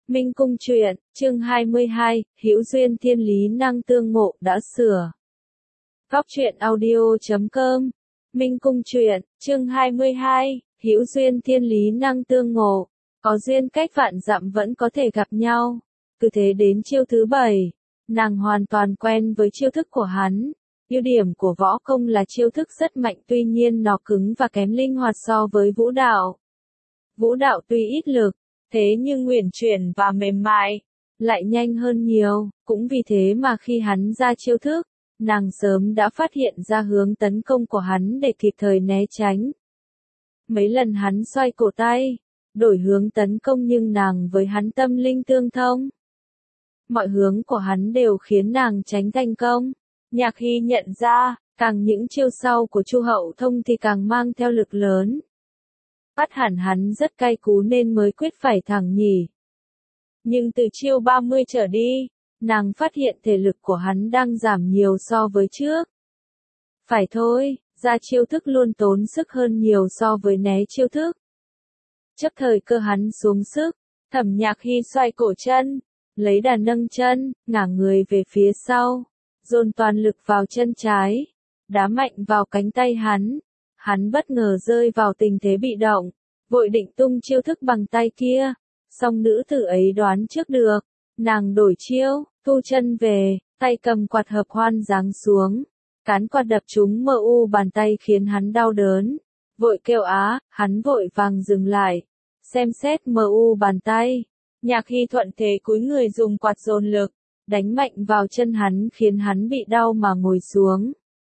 Minh Cung truyện, chương 22, Hữu duyên thiên lý năng tương ngộ đã sửa. Góc truyện audio.com. Minh Cung truyện, chương 22, Hữu duyên thiên lý năng tương ngộ. Có duyên cách vạn dặm vẫn có thể gặp nhau. Cứ thế đến chiêu thứ 7, nàng hoàn toàn quen với chiêu thức của hắn. Ưu điểm của võ công là chiêu thức rất mạnh, tuy nhiên nó cứng và kém linh hoạt so với vũ đạo. Vũ đạo tuy ít lực, thế nhưng uyển chuyển và mềm mại, lại nhanh hơn nhiều, cũng vì thế mà khi hắn ra chiêu thức, nàng sớm đã phát hiện ra hướng tấn công của hắn để kịp thời né tránh. Mấy lần hắn xoay cổ tay, đổi hướng tấn công nhưng nàng với hắn tâm linh tương thông. Mọi hướng của hắn đều khiến nàng tránh thành công. Nhạc Hy nhận ra, càng những chiêu sau của Chu Hậu Thông thì càng mang theo lực lớn. Bắt hẳn hắn rất cay cú nên mới quyết phải thẳng nhỉ. Nhưng từ chiêu 30 trở đi, nàng phát hiện thể lực của hắn đang giảm nhiều so với trước. Phải thôi, ra chiêu thức luôn tốn sức hơn nhiều so với né chiêu thức. Chấp thời cơ hắn xuống sức, Thẩm Nhạc Hy xoay cổ chân, lấy đà nâng chân, ngả người về phía sau, dồn toàn lực vào chân trái, đá mạnh vào cánh tay hắn. Hắn bất ngờ rơi vào tình thế bị động, vội định tung chiêu thức bằng tay kia, song nữ tử ấy đoán trước được, nàng đổi chiêu, thu chân về, tay cầm quạt hợp hoan giáng xuống, cán quạt đập trúng bàn tay khiến hắn đau đớn, vội kêu á, hắn vội vàng dừng lại, xem xét bàn tay. Nhạc Hy thuận thế cúi người dùng quạt dồn lực, đánh mạnh vào chân hắn khiến hắn bị đau mà ngồi xuống.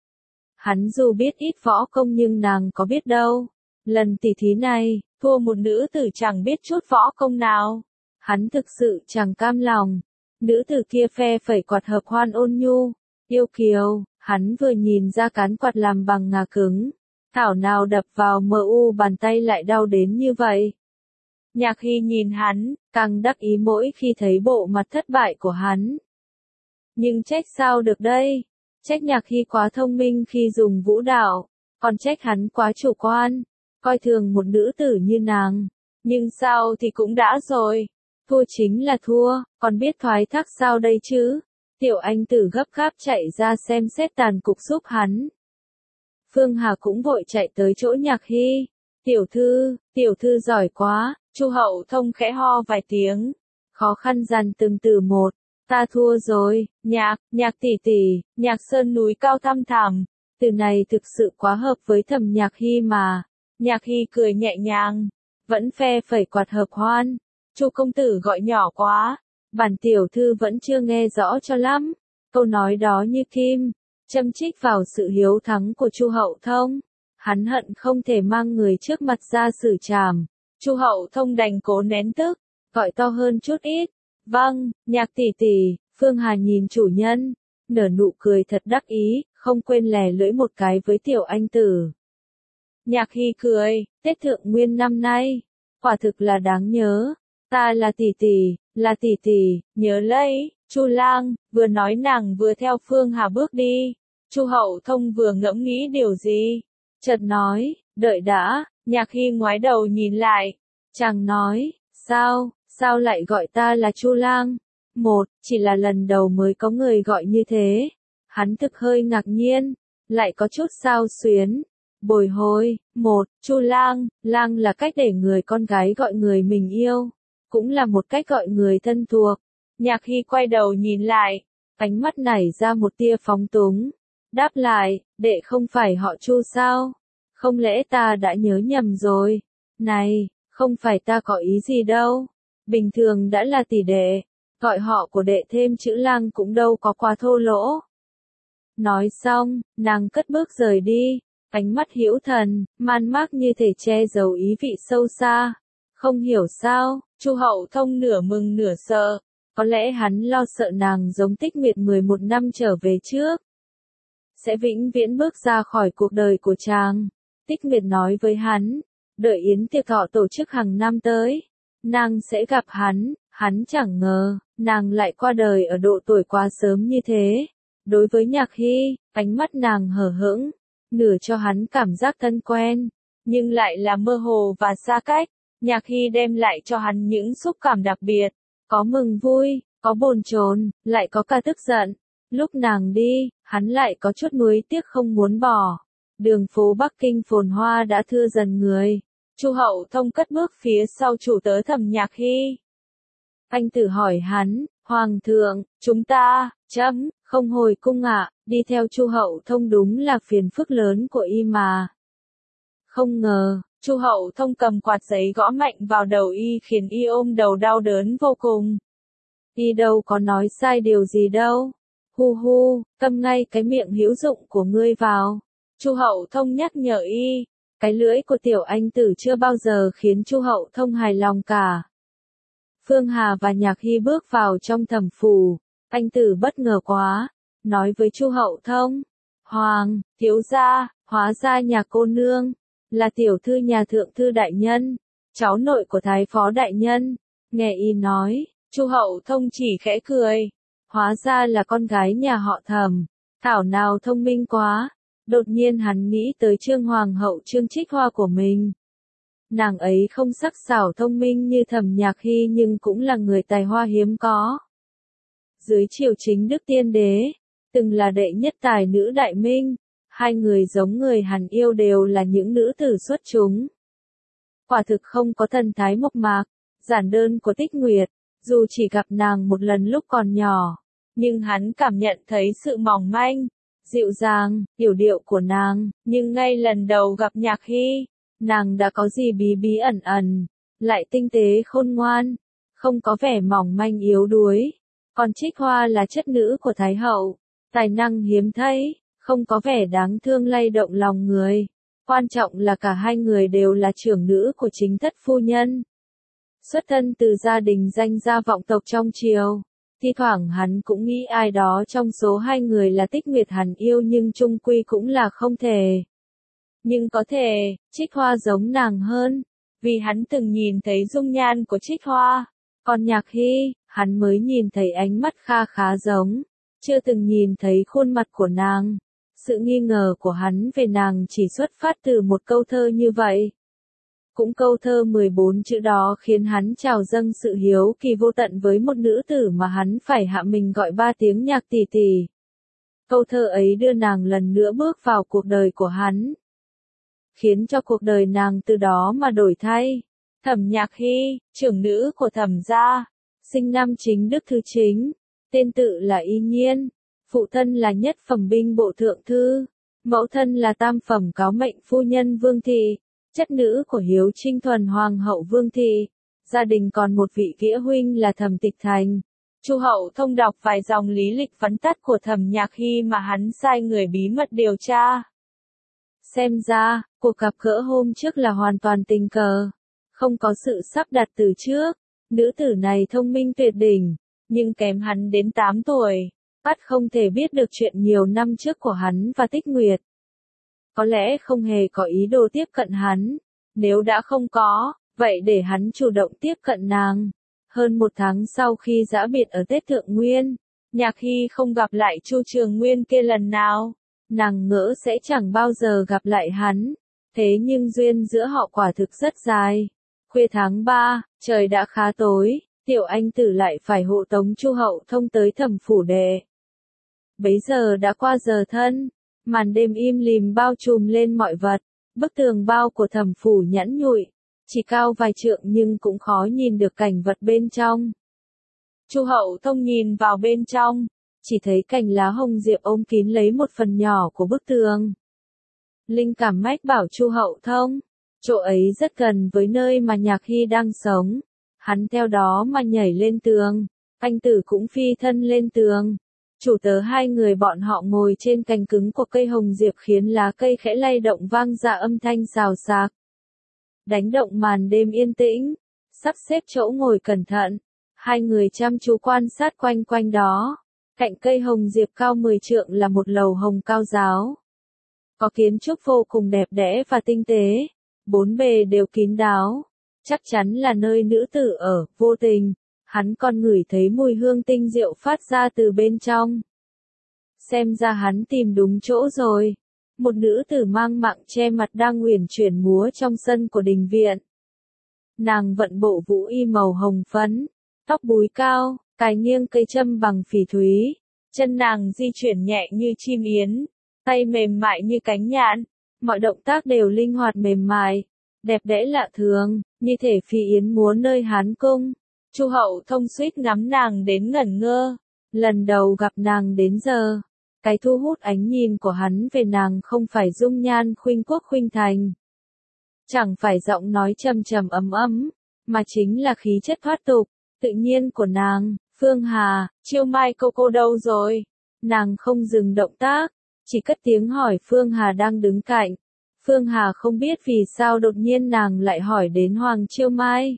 Hắn dù biết ít võ công nhưng nàng có biết đâu. Lần tỉ thí này, thua một nữ tử chẳng biết chút võ công nào. Hắn thực sự chẳng cam lòng. Nữ tử kia phe phẩy quạt hợp hoan ôn nhu, yêu kiều, hắn vừa nhìn ra cán quạt làm bằng ngà cứng. Thảo nào đập vào bàn tay lại đau đến như vậy. Nhạc Hy nhìn hắn, càng đắc ý mỗi khi thấy bộ mặt thất bại của hắn. Nhưng trách sao được đây? Trách Nhạc Hy quá thông minh khi dùng vũ đạo, còn trách hắn quá chủ quan, coi thường một nữ tử như nàng. Nhưng sao thì cũng đã rồi, thua chính là thua, còn biết thoái thác sao đây chứ? Tiểu Anh Tử gấp gáp chạy ra xem xét tàn cục giúp hắn. Phương Hà cũng vội chạy tới chỗ Nhạc Hy. Tiểu thư giỏi quá. Chu Hậu Thông khẽ ho vài tiếng, khó khăn dằn từng từ một. Ta thua rồi, nhạc tỷ tỷ, Nhạc Sơn núi cao thăm thẳm. Từ này thực sự quá hợp với Thẩm Nhạc Hy mà. Nhạc Hy cười nhẹ nhàng, vẫn phe phẩy quạt hợp hoan. Chu công tử gọi nhỏ quá, bản tiểu thư vẫn chưa nghe rõ cho lắm. Câu nói đó như kim, châm chích vào sự hiếu thắng của Chu Hậu Thông. Hắn hận không thể mang người trước mặt ra xử trảm. Chu Hậu Thông đành cố nén tức, gọi to hơn chút ít. Vâng, Nhạc tỷ tỷ. Phương Hà nhìn chủ nhân, nở nụ cười thật đắc ý, không quên lè lưỡi một cái với Tiểu Anh Tử. Nhạc Hy cười, Tết Thượng Nguyên năm nay, quả thực là đáng nhớ. Ta là tỷ tỷ, nhớ lấy. Chu Lang, vừa nói nàng vừa theo Phương Hà bước đi. Chu Hậu Thông vừa ngẫm nghĩ điều gì, chợt nói, đợi đã. Nhạc Hy ngoái đầu nhìn lại, chàng nói, sao lại gọi ta là Chu Lang? Chỉ là lần đầu mới có người gọi như thế. Hắn thực hơi ngạc nhiên, lại có chút xao xuyến, bồi hồi. Chu Lang, lang là cách để người con gái gọi người mình yêu, cũng là một cách gọi người thân thuộc. Nhạc Hy quay đầu nhìn lại, ánh mắt nảy ra một tia phóng túng, đáp lại, đệ không phải họ Chu sao? Không lẽ ta đã nhớ nhầm rồi? Này, không phải ta có ý gì đâu. Bình thường đã là tỷ đệ, gọi họ của đệ thêm chữ Lang cũng đâu có quá thô lỗ. Nói xong, nàng cất bước rời đi, ánh mắt hữu thần, man mác như thể che giấu ý vị sâu xa. Không hiểu sao, Chu Hậu Thông nửa mừng nửa sợ, có lẽ hắn lo sợ nàng giống Tích Nguyệt 11 năm trở về trước, sẽ vĩnh viễn bước ra khỏi cuộc đời của chàng. Tích Nguyệt nói với hắn, đợi yến tiệc thọ tổ chức hàng năm tới, nàng sẽ gặp hắn chẳng ngờ, nàng lại qua đời ở độ tuổi quá sớm như thế. Đối với Nhạc Hy, ánh mắt nàng hờ hững, nửa cho hắn cảm giác thân quen, nhưng lại là mơ hồ và xa cách. Nhạc Hy đem lại cho hắn những xúc cảm đặc biệt, Có mừng vui, có bồn chồn, lại có cả tức giận. Lúc nàng đi, hắn lại có chút nuối tiếc không muốn bỏ. Đường phố Bắc Kinh phồn hoa đã thưa dần người. Chu Hậu Thông cất bước phía sau chủ tớ Thẩm Nhạc Hy. Anh Tử hỏi hắn, Hoàng thượng, chúng ta, không hồi cung ạ, đi theo Chu Hậu Thông đúng là phiền phức lớn của y mà. Không ngờ, Chu Hậu Thông cầm quạt giấy gõ mạnh vào đầu y khiến y ôm đầu đau đớn vô cùng. Y đâu có nói sai điều gì đâu. Hu hu, câm ngay cái miệng hữu dụng của ngươi vào. Chu Hậu Thông nhắc nhở y, cái lưỡi của tiểu anh tử chưa bao giờ khiến Chu Hậu Thông hài lòng cả. Phương Hà và Nhạc Hy bước vào trong thẩm phủ, anh tử bất ngờ quá, nói với Chu Hậu Thông, Hoàng, thiếu gia, hóa ra nhà cô nương, là tiểu thư nhà thượng thư đại nhân, cháu nội của thái phó đại nhân. Nghe y nói, Chu Hậu Thông chỉ khẽ cười, hóa ra là con gái nhà họ Thẩm, thảo nào thông minh quá. Đột nhiên hắn nghĩ tới Trương Hoàng hậu Trương Trích Hoa của mình. Nàng ấy không sắc sảo thông minh như Thẩm Nhạc Hy nhưng cũng là người tài hoa hiếm có. Dưới triều chính Đức Tiên Đế, từng là đệ nhất tài nữ đại minh, hai người giống người Hàn yêu đều là những nữ tử xuất chúng. Quả thực không có thần thái mộc mạc, giản đơn của Tích Nguyệt, dù chỉ gặp nàng một lần lúc còn nhỏ, nhưng hắn cảm nhận thấy sự mỏng manh, dịu dàng, yểu điệu của nàng, nhưng ngay lần đầu gặp Nhạc Hy, nàng đã có gì bí bí ẩn ẩn, lại tinh tế khôn ngoan, không có vẻ mỏng manh yếu đuối. Còn Trích Hoa là chất nữ của Thái hậu, tài năng hiếm thấy, không có vẻ đáng thương lay động lòng người. Quan trọng là cả hai người đều là trưởng nữ của chính thất phu nhân. Xuất thân từ gia đình danh gia vọng tộc trong triều. Thi thoảng hắn cũng nghĩ ai đó trong số hai người là Tích Nguyệt hắn yêu nhưng chung quy cũng là không thể. Nhưng có thể, Trích Hoa giống nàng hơn, vì hắn từng nhìn thấy dung nhan của Trích Hoa. Còn Nhạc Hy, hắn mới nhìn thấy ánh mắt kha khá giống, chưa từng nhìn thấy khuôn mặt của nàng. Sự nghi ngờ của hắn về nàng chỉ xuất phát từ một câu thơ như vậy. Cũng câu thơ 14 chữ đó khiến hắn trào dâng sự hiếu kỳ vô tận với một nữ tử mà hắn phải hạ mình gọi 3 tiếng Nhạc tỷ tỷ. Câu thơ ấy đưa nàng lần nữa bước vào cuộc đời của hắn, khiến cho cuộc đời nàng từ đó mà đổi thay. Thẩm Nhạc Hy, trưởng nữ của Thẩm gia, sinh năm Chính Đức thứ Chính, tên tự là Y Nhiên, phụ thân là nhất phẩm binh bộ thượng thư, mẫu thân là tam phẩm cáo mệnh phu nhân Vương thị, chất nữ của Hiếu Trinh Thuần Hoàng hậu Vương thị. Gia đình còn một vị nghĩa huynh là Thẩm Tịch Thành. Chu Hậu Thông đọc vài dòng lý lịch vắn tắt của Thẩm Nhạc Hy mà hắn sai người bí mật điều tra. Xem ra, cuộc gặp gỡ hôm trước là hoàn toàn tình cờ, không có sự sắp đặt từ trước. Nữ tử này thông minh tuyệt đỉnh, nhưng kém hắn đến 8 tuổi, ắt không thể biết được chuyện nhiều năm trước của hắn và Tích Nguyệt. Có lẽ không hề có ý đồ tiếp cận hắn, nếu đã không có, vậy để hắn chủ động tiếp cận nàng. Hơn 1 tháng sau khi giã biệt ở Tết Thượng Nguyên, Nhạc Hy không gặp lại Chu Trường Nguyên kia lần nào. Nàng ngỡ sẽ chẳng bao giờ gặp lại hắn, thế nhưng duyên giữa họ quả thực rất dài. Khuya tháng 3, trời đã khá tối, tiểu anh tử lại phải hộ tống Chu Hậu Thông tới Thẩm phủ đệ. Bấy giờ đã qua giờ thân, màn đêm im lìm bao trùm lên mọi vật, bức tường bao của Thẩm phủ nhẵn nhụi, chỉ cao vài trượng nhưng cũng khó nhìn được cảnh vật bên trong. Chu Hậu Thông nhìn vào bên trong, chỉ thấy cành lá hồng diệp ôm kín lấy một phần nhỏ của bức tường. Linh cảm mách bảo Chu Hậu Thông, chỗ ấy rất gần với nơi mà Nhạc Hy đang sống. Hắn theo đó mà nhảy lên tường, anh tử cũng phi thân lên tường. Chủ tớ hai người bọn họ ngồi trên cành cứng của cây hồng diệp khiến lá cây khẽ lay động vang ra âm thanh xào xạc, đánh động màn đêm yên tĩnh. Sắp xếp chỗ ngồi cẩn thận, hai người chăm chú quan sát quanh quanh đó. Cạnh cây hồng diệp cao 10 trượng là một lầu hồng cao ráo, có kiến trúc vô cùng đẹp đẽ và tinh tế, 4 bề đều kín đáo, chắc chắn là nơi nữ tử ở. Vô tình, hắn còn ngửi thấy mùi hương tinh diệu phát ra từ bên trong. Xem ra hắn tìm đúng chỗ rồi. Một nữ tử mang mạng che mặt đang uyển chuyển múa trong sân của đình viện. Nàng vận bộ vũ y màu hồng phấn, tóc búi cao, cài nghiêng cây châm bằng phỉ thúy, chân nàng di chuyển nhẹ như chim yến, tay mềm mại như cánh nhạn, mọi động tác đều linh hoạt mềm mại, đẹp đẽ lạ thường, như thể phi yến múa nơi Hán cung. Chu Hậu Thông suýt ngắm nàng đến ngẩn ngơ, lần đầu gặp nàng đến giờ, cái thu hút ánh nhìn của hắn về nàng không phải dung nhan khuynh quốc khuynh thành, chẳng phải giọng nói trầm trầm ấm ấm, mà chính là khí chất thoát tục, tự nhiên của nàng. Phương Hà, Chiêu Mai cô đâu rồi? Nàng không dừng động tác, chỉ cất tiếng hỏi Phương Hà đang đứng cạnh. Phương Hà không biết vì sao đột nhiên nàng lại hỏi đến Hoàng Chiêu Mai,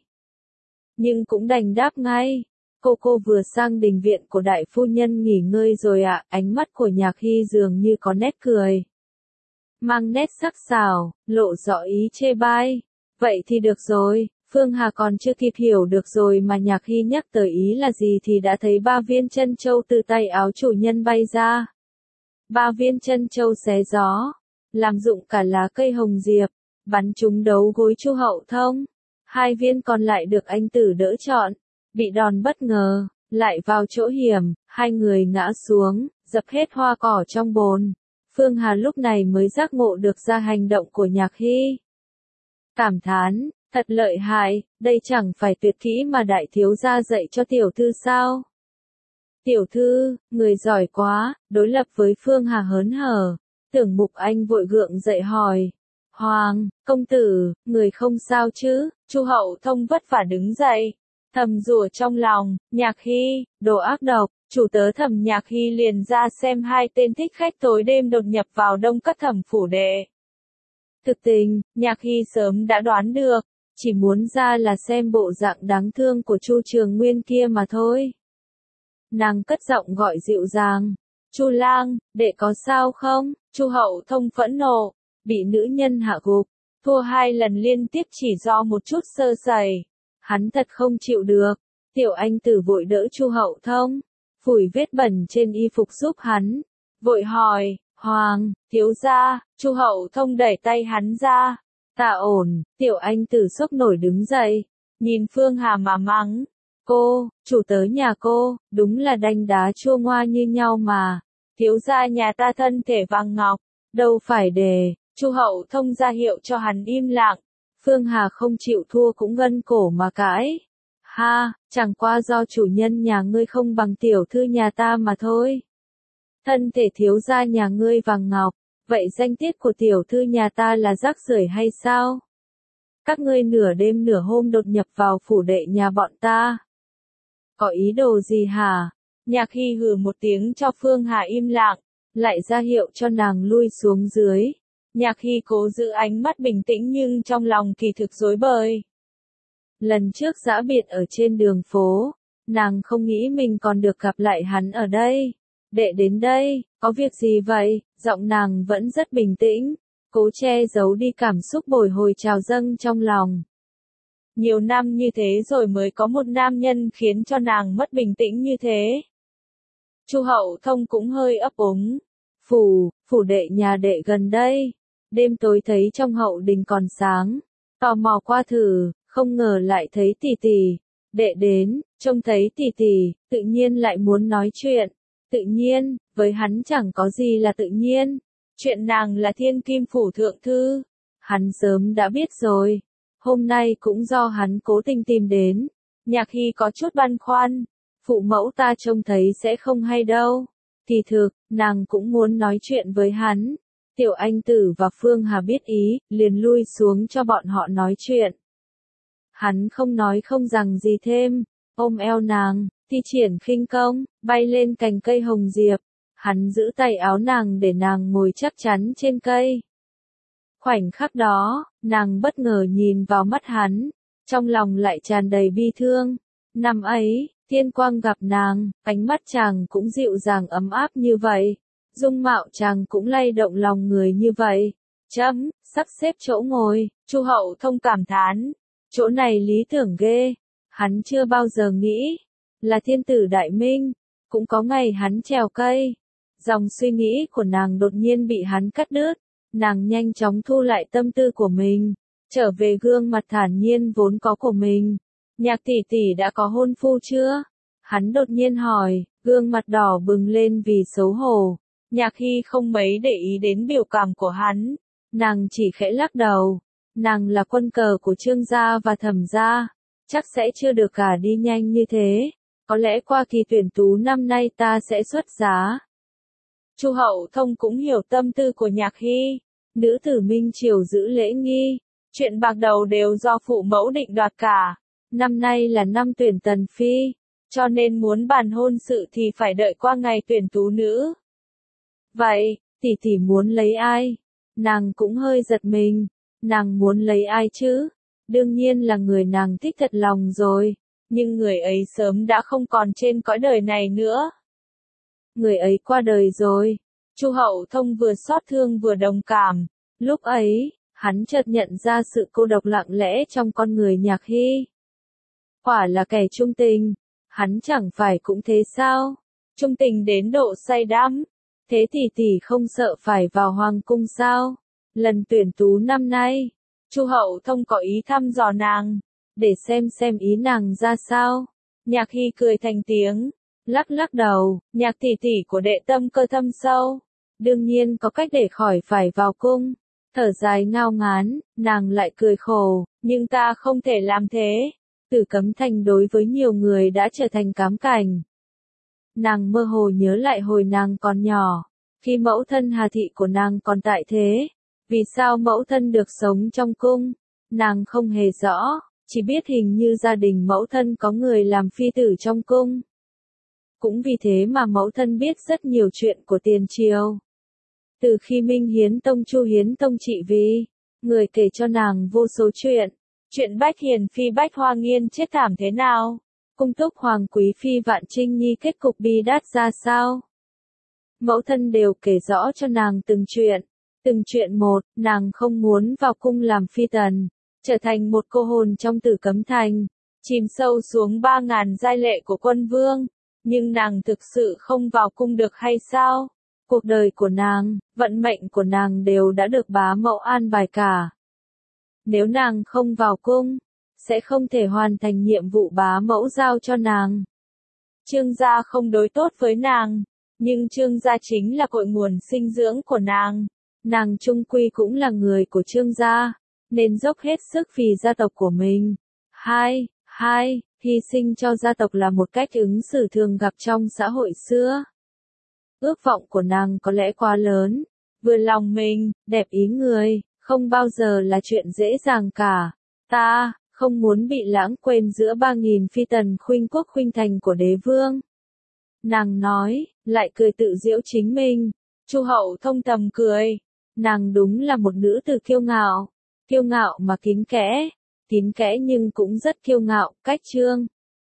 nhưng cũng đành đáp ngay. Cô vừa sang đình viện của đại phu nhân nghỉ ngơi rồi ạ. Ánh mắt của Nhạc Hy dường như có nét cười, mang nét sắc sảo, lộ rõ ý chê bai. Vậy thì được rồi. Phương Hà còn chưa kịp hiểu được rồi mà Nhạc Hy nhắc tới ý là gì thì đã thấy 3 viên chân châu từ tay áo chủ nhân bay ra. 3 viên chân châu xé gió, làm rụng cả lá cây hồng diệp, bắn trúng đấu gối Chu Hậu Thông. 2 viên còn lại được anh tử đỡ trọn, bị đòn bất ngờ, lại vào chỗ hiểm, 2 người ngã xuống, dập hết hoa cỏ trong bồn. Phương Hà lúc này mới giác ngộ được ra hành động của Nhạc Hy. Cảm thán, thật lợi hại, đây chẳng phải tuyệt kỹ mà đại thiếu gia dạy cho tiểu thư sao? Tiểu thư, người giỏi quá. Đối lập với Phương Hà hớn hở, Tưởng Mục Anh vội gượng dậy hỏi. Hoàng, công tử, người không sao chứ? Chu Hậu Thông vất vả đứng dậy, thầm rủa trong lòng, Nhạc Hy, đồ ác độc. Chủ tớ Thẩm Nhạc Hy liền ra xem 2 tên thích khách tối đêm đột nhập vào Đông Cất Thẩm phủ đệ. Thực tình, Nhạc Hy sớm đã đoán được, chỉ muốn ra là xem bộ dạng đáng thương của Chu Trường Nguyên kia mà thôi. Nàng cất giọng gọi dịu dàng, Chu lang, đệ có sao không? Chu Hậu Thông phẫn nộ, bị nữ nhân hạ gục, thua 2 lần liên tiếp chỉ do một chút sơ sẩy. Hắn thật không chịu được. Tiểu Anh Tử vội đỡ Chu Hậu Thông, phủi vết bẩn trên y phục giúp hắn, vội hỏi, Hoàng, thiếu gia. Chu Hậu Thông đẩy tay hắn ra. Ta ổn. Tiểu Anh Tử sốc nổi đứng dậy, nhìn Phương Hà mà mắng, cô, chủ tớ nhà cô, đúng là đanh đá chua ngoa như nhau mà. Thiếu gia nhà ta thân thể vàng ngọc, đâu phải để. Chu Hậu Thông ra hiệu cho hắn im lặng. Phương Hà không chịu thua cũng gân cổ mà cãi. Ha, chẳng qua do chủ nhân nhà ngươi không bằng tiểu thư nhà ta mà thôi. Thân thể thiếu gia nhà ngươi vàng ngọc, vậy danh tiết của tiểu thư nhà ta là rác rưởi hay sao? Các ngươi nửa đêm nửa hôm đột nhập vào phủ đệ nhà bọn ta. Có ý đồ gì hả? Nhạc Hy hừ một tiếng cho Phương Hà im lặng, lại ra hiệu cho nàng lui xuống dưới. Nhạc Hy cố giữ ánh mắt bình tĩnh nhưng trong lòng kỳ thực rối bời. Lần trước giã biệt ở trên đường phố, nàng không nghĩ mình còn được gặp lại hắn ở đây. Đệ đến đây, có việc gì vậy? Giọng nàng vẫn rất bình tĩnh, cố che giấu đi cảm xúc bồi hồi trào dâng trong lòng. Nhiều năm như thế rồi mới có một nam nhân khiến cho nàng mất bình tĩnh như thế. Chu Hậu Thông cũng hơi ấp úng. Phủ đệ nhà đệ gần đây. Đêm tối thấy trong hậu đình còn sáng, tò mò qua thử, không ngờ lại thấy tỷ tỷ. Đệ đến, trông thấy tỷ tỷ, tự nhiên lại muốn nói chuyện. Tự nhiên, với hắn chẳng có gì là tự nhiên. Chuyện nàng là thiên kim phủ thượng thư, hắn sớm đã biết rồi. Hôm nay cũng do hắn cố tình tìm đến. Nhạc Hy có chút băn khoăn. Phụ mẫu ta trông thấy sẽ không hay đâu. Kỳ thực, nàng cũng muốn nói chuyện với hắn. Tiểu Anh Tử và Phương Hà biết ý, liền lui xuống cho bọn họ nói chuyện. Hắn không nói không rằng gì thêm, ôm eo nàng, thi triển khinh công, bay lên cành cây hồng diệp. Hắn giữ tay áo nàng để nàng ngồi chắc chắn trên cây. Khoảnh khắc đó, nàng bất ngờ nhìn vào mắt hắn, trong lòng lại tràn đầy bi thương. Năm ấy, Thiên Quang gặp nàng, ánh mắt chàng cũng dịu dàng ấm áp như vậy. Dung mạo chàng cũng lay động lòng người như vậy. Sắp xếp chỗ ngồi. Chu Hậu Thông cảm thán. Chỗ này lý tưởng ghê. Hắn chưa bao giờ nghĩ là thiên tử đại minh. Cũng có ngày hắn trèo cây. Dòng suy nghĩ của nàng đột nhiên bị hắn cắt đứt. Nàng nhanh chóng thu lại tâm tư của mình, trở về gương mặt thản nhiên vốn có của mình. Nhạc tỷ tỷ đã có hôn phu chưa? Hắn đột nhiên hỏi, gương mặt đỏ bừng lên vì xấu hổ. Nhạc Hy không mấy để ý đến biểu cảm của hắn. Nàng chỉ khẽ lắc đầu. Nàng là quân cờ của Trương gia và Thẩm gia. Chắc sẽ chưa được gả đi nhanh như thế. Có lẽ qua kỳ tuyển tú năm nay ta sẽ xuất giá. Chu Hậu Thông cũng hiểu tâm tư của Nhạc Hy. Nữ tử Minh Triều giữ lễ nghi. Chuyện bạc đầu đều do phụ mẫu định đoạt cả. Năm nay là năm tuyển tần phi. Cho nên muốn bàn hôn sự thì phải đợi qua ngày tuyển tú nữ. Vậy, tỷ tỷ muốn lấy ai? Nàng cũng hơi giật mình. Nàng muốn lấy ai chứ? Đương nhiên là người nàng thích thật lòng rồi. Nhưng người ấy sớm đã không còn trên cõi đời này nữa. Người ấy qua đời rồi. Chu Hậu Thông vừa xót thương vừa đồng cảm. Lúc ấy, hắn chợt nhận ra sự cô độc lặng lẽ trong con người Nhạc Hy. Quả là kẻ trung tình. Hắn chẳng phải cũng thế sao? Trung tình đến độ say đắm. Thế tỷ tỷ không sợ phải vào hoàng cung sao? Lần tuyển tú năm nay, Chu Hậu Thông có ý thăm dò nàng, để xem ý nàng ra sao. Nhạc Hy cười thành tiếng, lắc lắc đầu, Nhạc tỷ tỷ của đệ tâm cơ thâm sâu, đương nhiên có cách để khỏi phải vào cung. Thở dài ngao ngán, nàng lại cười khổ, nhưng ta không thể làm thế. Tử Cấm Thành đối với nhiều người đã trở thành cám cảnh. Nàng mơ hồ nhớ lại hồi nàng còn nhỏ, khi mẫu thân Hà Thị của nàng còn tại thế. Vì sao mẫu thân được sống trong cung? Nàng không hề rõ, chỉ biết hình như gia đình mẫu thân có người làm phi tử trong cung. Cũng vì thế mà mẫu thân biết rất nhiều chuyện của tiền triều. Từ khi Minh Hiến Tông Chu Hiến Tông trị vì, người kể cho nàng vô số chuyện. Chuyện Bách Hiền Phi Bách Hoa Nghiên chết thảm thế nào? Cung túc Hoàng Quý Phi Vạn Trinh Nhi kết cục bi đát ra sao? Mẫu thân đều kể rõ cho nàng từng chuyện. Từng chuyện một, nàng không muốn vào cung làm phi tần, trở thành một cô hồn trong Tử Cấm Thành, chìm sâu xuống 3.000 giai lệ của quân vương. Nhưng nàng thực sự không vào cung được hay sao? Cuộc đời của nàng, vận mệnh của nàng đều đã được bá mẫu an bài cả. Nếu nàng không vào cung, sẽ không thể hoàn thành nhiệm vụ bá mẫu giao cho nàng. Trương gia không đối tốt với nàng, nhưng Trương gia chính là cội nguồn sinh dưỡng của nàng. Nàng chung quy cũng là người của Trương gia, nên dốc hết sức vì gia tộc của mình. Hy sinh cho gia tộc là một cách ứng xử thường gặp trong xã hội xưa. Ước vọng của nàng có lẽ quá lớn, vừa lòng mình, đẹp ý người, không bao giờ là chuyện dễ dàng cả. Ta không muốn bị lãng quên giữa 3.000 phi tần khuynh quốc khuynh thành của đế vương. Nàng nói, lại cười tự giễu chính mình. Chu Hậu Thông thầm cười. Nàng đúng là một nữ tử kiêu ngạo mà kín kẽ nhưng cũng rất kiêu ngạo, cách Trương